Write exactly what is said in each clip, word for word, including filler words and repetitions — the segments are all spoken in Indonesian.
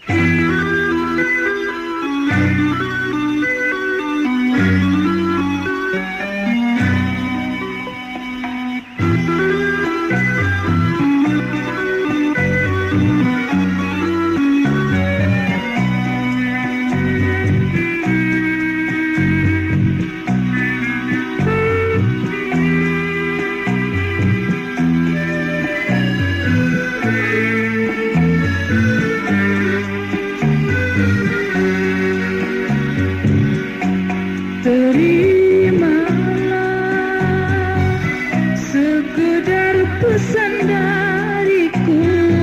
pesan dariku,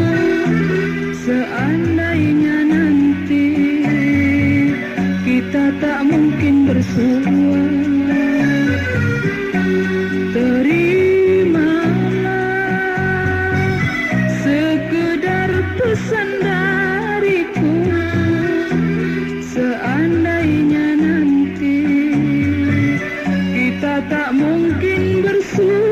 seandainya nanti kita tak mungkin bersua, terimalah sekedar pesan dariku, seandainya nanti kita tak mungkin bersua.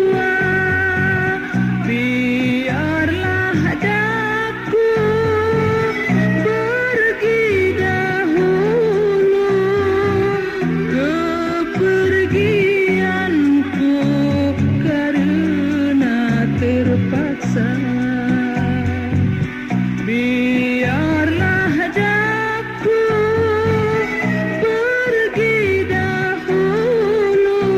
Biarlah daku pergi dahulu,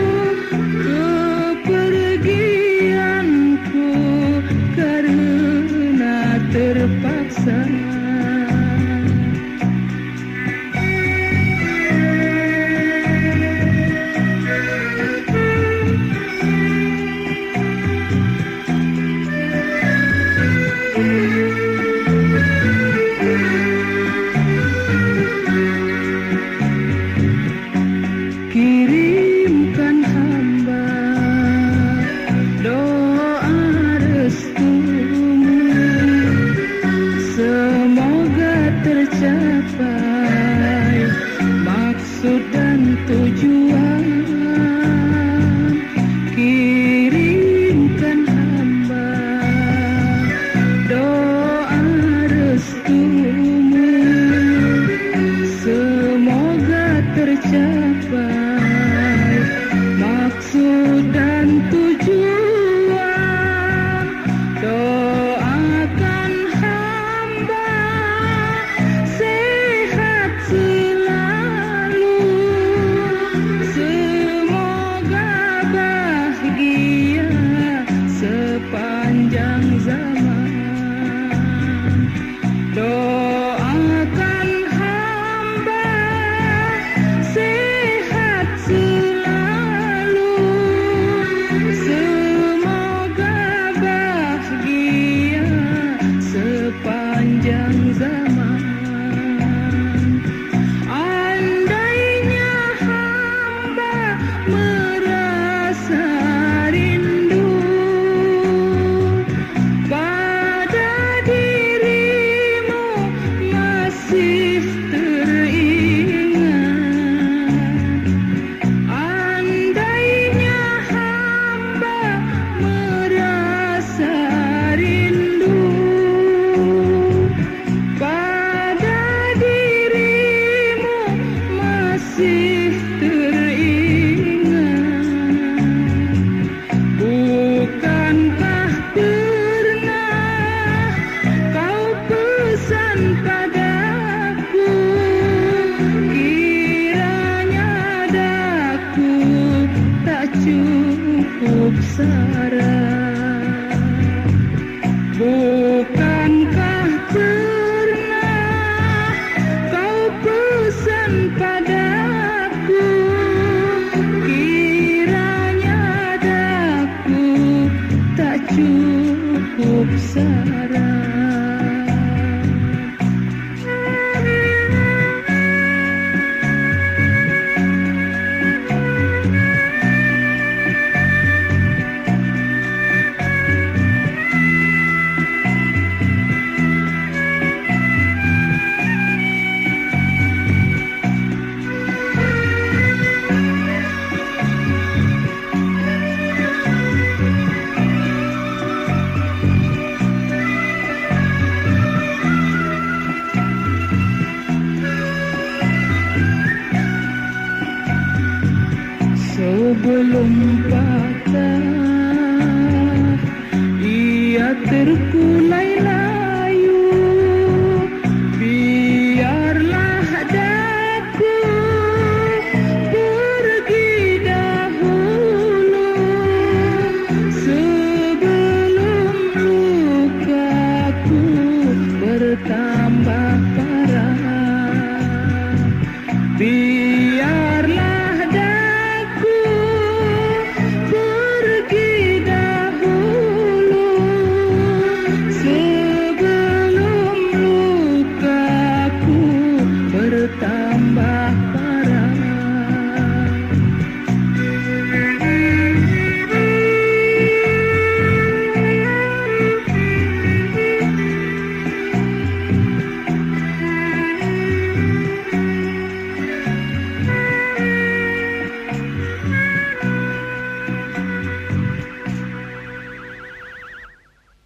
kepergianku karena terpaksa. Kirimkan hamba doa restumu, semoga tercapai maksud dan tujuan. Kirimkan hamba doa restumu, semoga tercapai maksud dan tujuan. Doakan hamba sehat selalu, semoga bahagia sepanjang zaman. Doakan hamba sehat selalu, semoga bahagia sepanjang zaman. Andainya hamba merasa rindu pada dirimu, masih teringat. Andainya hamba merasa rindu pada dirimu, masih teringat. Bukankah pernah kau pesan padaku, kiranya daku tak cukup saran. Bukankah pernah kau pesan padaku, kiranya daku tak cukup saran. belum patah, ia terkulai